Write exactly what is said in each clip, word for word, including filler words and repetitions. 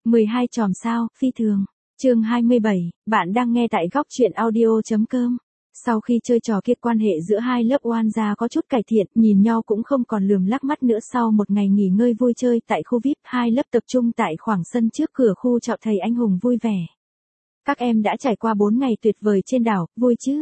mười hai chòm sao, phi thường. Chương hai mươi bảy, bạn đang nghe tại góc truyện audio.com. Sau khi chơi trò kia quan hệ giữa hai lớp oan gia có chút cải thiện, nhìn nhau cũng không còn lườm lắc mắt nữa sau một ngày nghỉ ngơi vui chơi tại khu vi ai pi, hai lớp tập trung tại khoảng sân trước cửa khu trọ thầy anh hùng vui vẻ. Các em đã trải qua bốn ngày tuyệt vời trên đảo, vui chứ?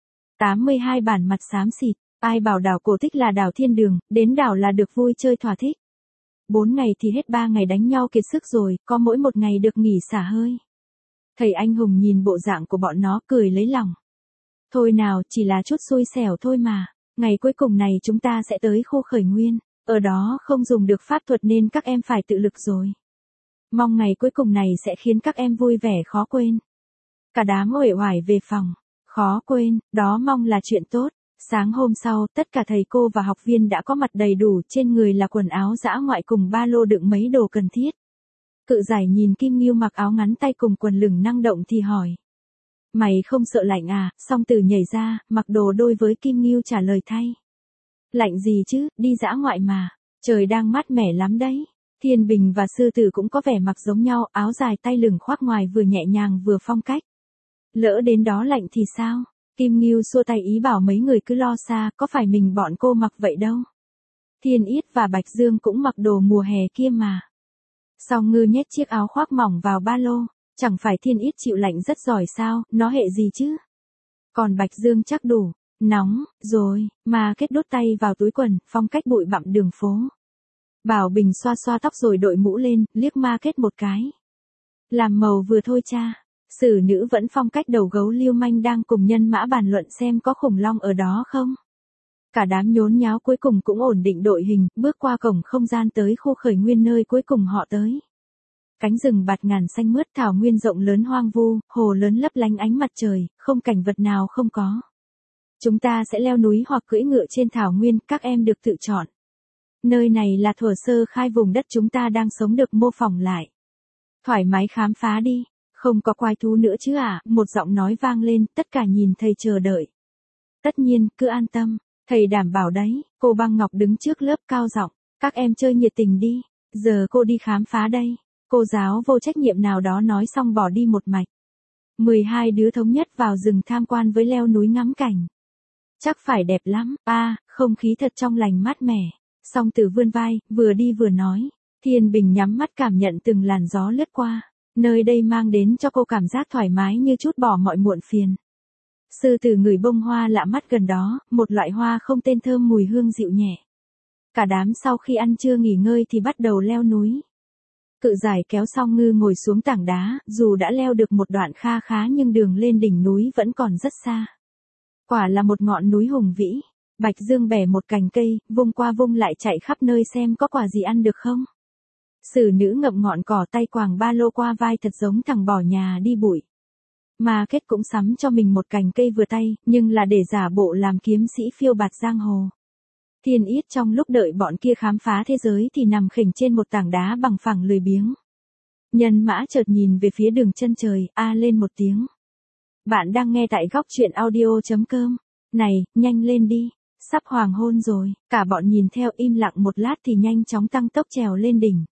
tám mươi hai bản mặt xám xịt, ai bảo đảo cổ tích là đảo thiên đường, đến đảo là được vui chơi thỏa thích. Bốn ngày thì hết ba ngày đánh nhau kiệt sức rồi, có mỗi một ngày được nghỉ xả hơi. Thầy anh hùng nhìn bộ dạng của bọn nó cười lấy lòng. Thôi nào, chỉ là chút xui xẻo thôi mà. Ngày cuối cùng này chúng ta sẽ tới khu khởi nguyên. Ở đó không dùng được pháp thuật nên các em phải tự lực rồi. Mong ngày cuối cùng này sẽ khiến các em vui vẻ khó quên. Cả đám uể oải về phòng. Khó quên, đó mong là chuyện tốt. Sáng hôm sau, tất cả thầy cô và học viên đã có mặt đầy đủ, trên người là quần áo dã ngoại cùng ba lô đựng mấy đồ cần thiết. Cự giải nhìn Kim Ngưu mặc áo ngắn tay cùng quần lửng năng động thì hỏi. Mày không sợ lạnh à? Song Tử nhảy ra, mặc đồ đôi với Kim Ngưu trả lời thay. Lạnh gì chứ, đi dã ngoại mà. Trời đang mát mẻ lắm đấy. Thiên Bình và Sư Tử cũng có vẻ mặc giống nhau, áo dài tay lửng khoác ngoài vừa nhẹ nhàng vừa phong cách. Lỡ đến đó lạnh thì sao? Kim Ngưu xua tay ý bảo mấy người cứ lo xa, có phải mình bọn cô mặc vậy đâu. Thiên Yết và Bạch Dương cũng mặc đồ mùa hè kia mà. Song Ngư nhét chiếc áo khoác mỏng vào ba lô, chẳng phải Thiên Yết chịu lạnh rất giỏi sao, nó hệ gì chứ? Còn Bạch Dương chắc đủ, nóng, rồi, mà kết đốt tay vào túi quần, phong cách bụi bặm đường phố. Bảo Bình xoa xoa tóc rồi đội mũ lên, liếc ma kết một cái. Làm màu vừa thôi cha. Sử Nữ vẫn phong cách đầu gấu lưu manh đang cùng nhân mã bàn luận xem có khủng long ở đó không. Cả đám nhốn nháo cuối cùng cũng ổn định đội hình, bước qua cổng không gian tới khu khởi nguyên nơi cuối cùng họ tới. Cánh rừng bạt ngàn xanh mướt, thảo nguyên rộng lớn hoang vu, hồ lớn lấp lánh ánh mặt trời, không cảnh vật nào không có. Chúng ta sẽ leo núi hoặc cưỡi ngựa trên thảo nguyên, các em được tự chọn. Nơi này là thuở sơ khai vùng đất chúng ta đang sống được mô phỏng lại. Thoải mái khám phá đi. Không có quái thú nữa chứ à, một giọng nói vang lên, tất cả nhìn thầy chờ đợi. Tất nhiên, cứ an tâm, thầy đảm bảo đấy, cô Băng Ngọc đứng trước lớp cao giọng, các em chơi nhiệt tình đi, giờ cô đi khám phá đây. Cô giáo vô trách nhiệm nào đó nói xong bỏ đi một mạch. mười hai đứa thống nhất vào rừng tham quan với leo núi ngắm cảnh. Chắc phải đẹp lắm, a, à, không khí thật trong lành mát mẻ. Song Tử vươn vai, vừa đi vừa nói, Thiên Bình nhắm mắt cảm nhận từng làn gió lướt qua. Nơi đây mang đến cho cô cảm giác thoải mái như chút bỏ mọi muộn phiền. Sư Tử ngửi bông hoa lạ mắt gần đó, một loại hoa không tên thơm mùi hương dịu nhẹ. Cả đám sau khi ăn trưa nghỉ ngơi thì bắt đầu leo núi. Cự giải kéo Song Ngư ngồi xuống tảng đá, dù đã leo được một đoạn kha khá nhưng đường lên đỉnh núi vẫn còn rất xa. Quả là một ngọn núi hùng vĩ. Bạch Dương bẻ một cành cây, vung qua vung lại chạy khắp nơi xem có quả gì ăn được không. Sử Nữ ngậm ngọn cỏ tay quàng ba lô qua vai thật giống thằng bỏ nhà đi bụi. Mà Kết cũng sắm cho mình một cành cây vừa tay, nhưng là để giả bộ làm kiếm sĩ phiêu bạt giang hồ. Thiên Yết trong lúc đợi bọn kia khám phá thế giới thì nằm khỉnh trên một tảng đá bằng phẳng lười biếng. Nhân mã chợt nhìn về phía đường chân trời, a lên một tiếng. Bạn đang nghe tại góc truyện audio.com. Này, nhanh lên đi, sắp hoàng hôn rồi. Cả bọn nhìn theo im lặng một lát thì nhanh chóng tăng tốc trèo lên đỉnh.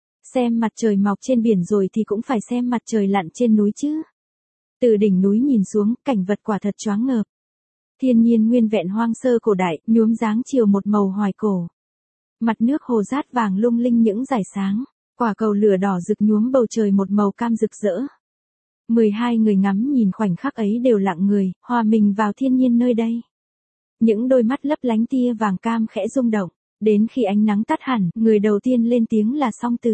Xem mặt trời mọc trên biển rồi thì cũng phải xem mặt trời lặn trên núi chứ. Từ đỉnh núi nhìn xuống, cảnh vật quả thật choáng ngợp. Thiên nhiên nguyên vẹn hoang sơ cổ đại, nhuốm dáng chiều một màu hoài cổ. Mặt nước hồ rát vàng lung linh những dải sáng, quả cầu lửa đỏ rực nhuốm bầu trời một màu cam rực rỡ. mười hai người ngắm nhìn khoảnh khắc ấy đều lặng người, hòa mình vào thiên nhiên nơi đây. Những đôi mắt lấp lánh tia vàng cam khẽ rung động. Đến khi ánh nắng tắt hẳn, người đầu tiên lên tiếng là Song Tử.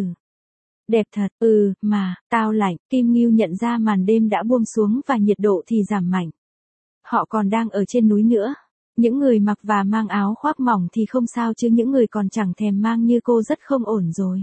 Đẹp thật, ừ, mà, tao lạnh. Kim Ngưu nhận ra màn đêm đã buông xuống và nhiệt độ thì giảm mạnh. Họ còn đang ở trên núi nữa. Những người mặc và mang áo khoác mỏng thì không sao chứ những người còn chẳng thèm mang như cô rất không ổn rồi.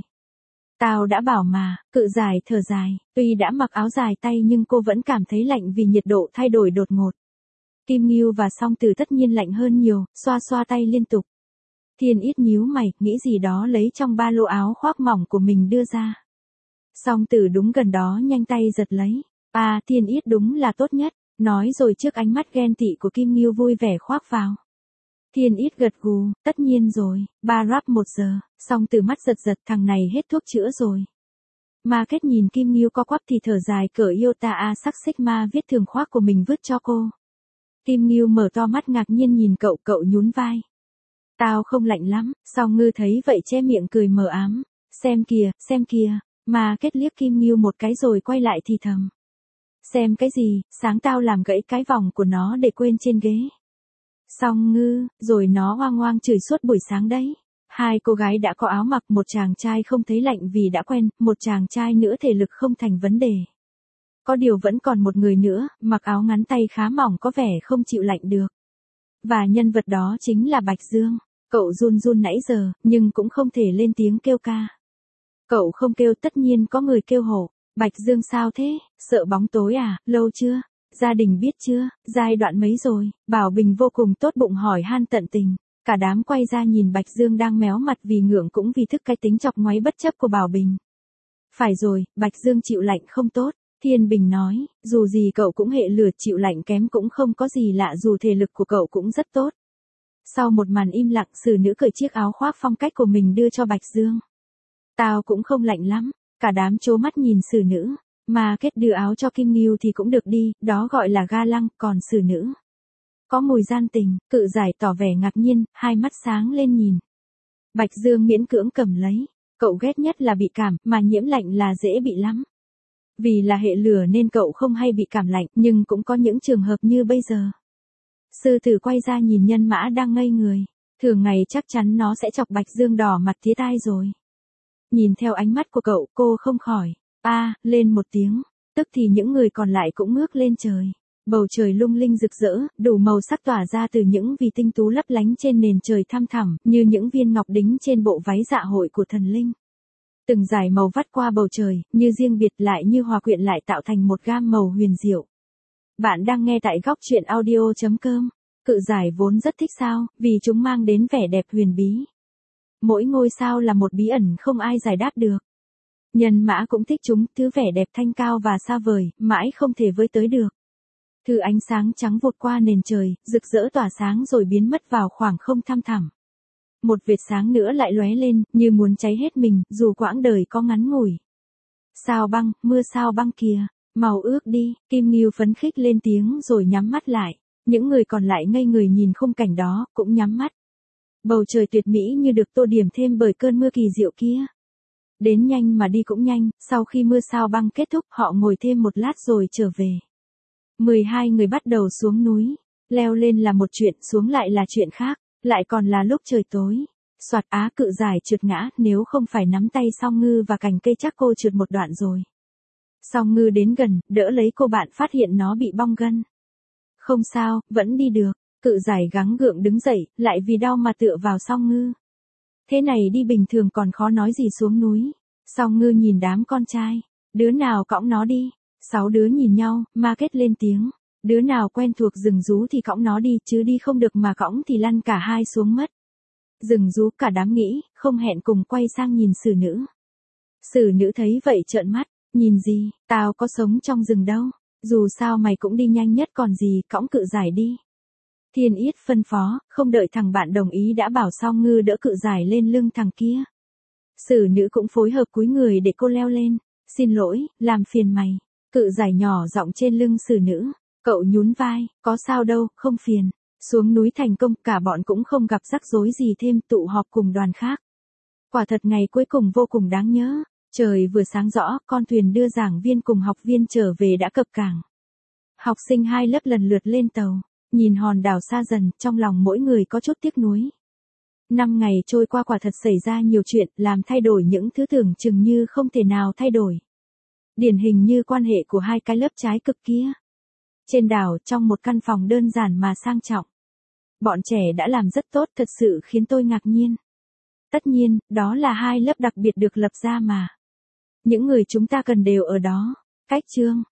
Tao đã bảo mà, cự giải thở dài, tuy đã mặc áo dài tay nhưng cô vẫn cảm thấy lạnh vì nhiệt độ thay đổi đột ngột. Kim Ngưu và Song Tử tất nhiên lạnh hơn nhiều, xoa xoa tay liên tục. Thiên Yết nhíu mày, nghĩ gì đó lấy trong ba lô áo khoác mỏng của mình đưa ra. Song Tử đúng gần đó nhanh tay giật lấy. À, Thiên Yết đúng là tốt nhất, nói rồi trước ánh mắt ghen tị của Kim Ngưu vui vẻ khoác vào. Thiên Yết gật gù, tất nhiên rồi, ba rap một giờ, Song Tử mắt giật giật, thằng này hết thuốc chữa rồi. Market nhìn Kim Nghiêu co quắp thì thở dài cởi Iota A sắc Sigma viết thường khoác của mình vứt cho cô. Kim Nghiêu mở to mắt ngạc nhiên nhìn cậu, cậu nhún vai. Tao không lạnh lắm, Song Ngư thấy vậy che miệng cười mờ ám. Xem kìa, xem kìa, Market liếc Kim Nghiêu một cái rồi quay lại thì thầm. Xem cái gì, sáng tao làm gãy cái vòng của nó để quên trên ghế. Song Ngư, rồi nó hoang hoang chửi suốt buổi sáng đấy. Hai cô gái đã có áo mặc, một chàng trai không thấy lạnh vì đã quen, một chàng trai nữa thể lực không thành vấn đề. Có điều vẫn còn một người nữa, mặc áo ngắn tay khá mỏng có vẻ không chịu lạnh được. Và nhân vật đó chính là Bạch Dương. Cậu run run nãy giờ, nhưng cũng không thể lên tiếng kêu ca. Cậu không kêu tất nhiên có người kêu hổ. Bạch Dương sao thế, sợ bóng tối à, lâu chưa? Gia đình biết chưa, giai đoạn mấy rồi? Bảo Bình vô cùng tốt bụng hỏi han tận tình. Cả đám quay ra nhìn Bạch Dương đang méo mặt vì ngượng cũng vì thức cái tính chọc ngoáy bất chấp của Bảo Bình. Phải rồi, Bạch Dương chịu lạnh không tốt. Thiên Bình nói, dù gì cậu cũng hệ lửa, chịu lạnh kém cũng không có gì lạ dù thể lực của cậu cũng rất tốt. Sau một màn im lặng, Sử Nữ cởi chiếc áo khoác phong cách của mình đưa cho Bạch Dương. Tao cũng không lạnh lắm. Cả đám trố mắt nhìn Sử Nữ. Market đưa áo cho Kim Nghiêu thì cũng được đi, đó gọi là ga lăng, còn Sử Nữ. Có mùi gian tình, Cự Giải tỏ vẻ ngạc nhiên, hai mắt sáng lên nhìn. Bạch Dương miễn cưỡng cầm lấy. Cậu ghét nhất là bị cảm, mà nhiễm lạnh là dễ bị lắm. Vì là hệ lửa nên cậu không hay bị cảm lạnh, nhưng cũng có những trường hợp như bây giờ. Sư tử quay ra nhìn Nhân Mã đang ngây người. Thường ngày chắc chắn nó sẽ chọc Bạch Dương đỏ mặt tía tai rồi. Nhìn theo ánh mắt của cậu, cô không khỏi. A, à, lên một tiếng. Tức thì những người còn lại cũng ngước lên trời. Bầu trời lung linh rực rỡ, đủ màu sắc tỏa ra từ những vì tinh tú lấp lánh trên nền trời thăm thẳm, như những viên ngọc đính trên bộ váy dạ hội của thần linh. Từng dải màu vắt qua bầu trời, như riêng biệt lại như hòa quyện lại tạo thành một gam màu huyền diệu. Bạn đang nghe tại góc truyện audio chấm com. Cự giải vốn rất thích sao, vì chúng mang đến vẻ đẹp huyền bí. Mỗi ngôi sao là một bí ẩn không ai giải đáp được. Nhân Mã cũng thích chúng, thứ vẻ đẹp thanh cao và xa vời, mãi không thể với tới được. Thứ ánh sáng trắng vụt qua nền trời, rực rỡ tỏa sáng rồi biến mất vào khoảng không thăm thẳm. Một vệt sáng nữa lại lóe lên, như muốn cháy hết mình, dù quãng đời có ngắn ngủi. Sao băng, mưa sao băng kìa, mau ước đi, Kim Nghiêu phấn khích lên tiếng rồi nhắm mắt lại. Những người còn lại ngây người nhìn khung cảnh đó, cũng nhắm mắt. Bầu trời tuyệt mỹ như được tô điểm thêm bởi cơn mưa kỳ diệu kia. Đến nhanh mà đi cũng nhanh, sau khi mưa sao băng kết thúc họ ngồi thêm một lát rồi trở về. mười hai người bắt đầu xuống núi. Leo lên là một chuyện, xuống lại là chuyện khác, lại còn là lúc trời tối. Soạt Á Cự Giải trượt ngã, nếu không phải nắm tay Song Ngư và cành cây chắc cô trượt một đoạn rồi. Song Ngư đến gần, đỡ lấy cô bạn phát hiện nó bị bong gân. Không sao, vẫn đi được. Cự Giải gắng gượng đứng dậy, lại vì đau mà tựa vào Song Ngư. Thế này đi bình thường còn khó nói gì xuống núi. Song Ngư nhìn đám con trai. Đứa nào cõng nó đi. Sáu đứa nhìn nhau, Market lên tiếng. Đứa nào quen thuộc rừng rú thì cõng nó đi, chứ đi không được mà cõng thì lăn cả hai xuống mất. Rừng rú cả đám nghĩ, không hẹn cùng quay sang nhìn Sử Nữ. Sử Nữ thấy vậy trợn mắt, nhìn gì, tao có sống trong rừng đâu. Dù sao mày cũng đi nhanh nhất còn gì, cõng Cự Giải đi. Thiên Yết phân phó, không đợi thằng bạn đồng ý đã bảo Song Ngư đỡ Cự Giải lên lưng thằng kia. Sử Nữ cũng phối hợp cúi người để cô leo lên. Xin lỗi, làm phiền mày. Cự Giải nhỏ giọng trên lưng Sử Nữ. Cậu nhún vai, có sao đâu, không phiền. Xuống núi thành công, cả bọn cũng không gặp rắc rối gì thêm, tụ họp cùng đoàn khác. Quả thật ngày cuối cùng vô cùng đáng nhớ. Trời vừa sáng rõ, con thuyền đưa giảng viên cùng học viên trở về đã cập cảng. Học sinh hai lớp lần lượt lên tàu. Nhìn hòn đảo xa dần, trong lòng mỗi người có chút tiếc nuối. Năm ngày trôi qua quả thật xảy ra nhiều chuyện, làm thay đổi những thứ tưởng chừng như không thể nào thay đổi. Điển hình như quan hệ của hai cái lớp trái cực kia. Trên đảo, trong một căn phòng đơn giản mà sang trọng. Bọn trẻ đã làm rất tốt, thật sự khiến tôi ngạc nhiên. Tất nhiên, đó là hai lớp đặc biệt được lập ra mà. Những người chúng ta cần đều ở đó. Cách chương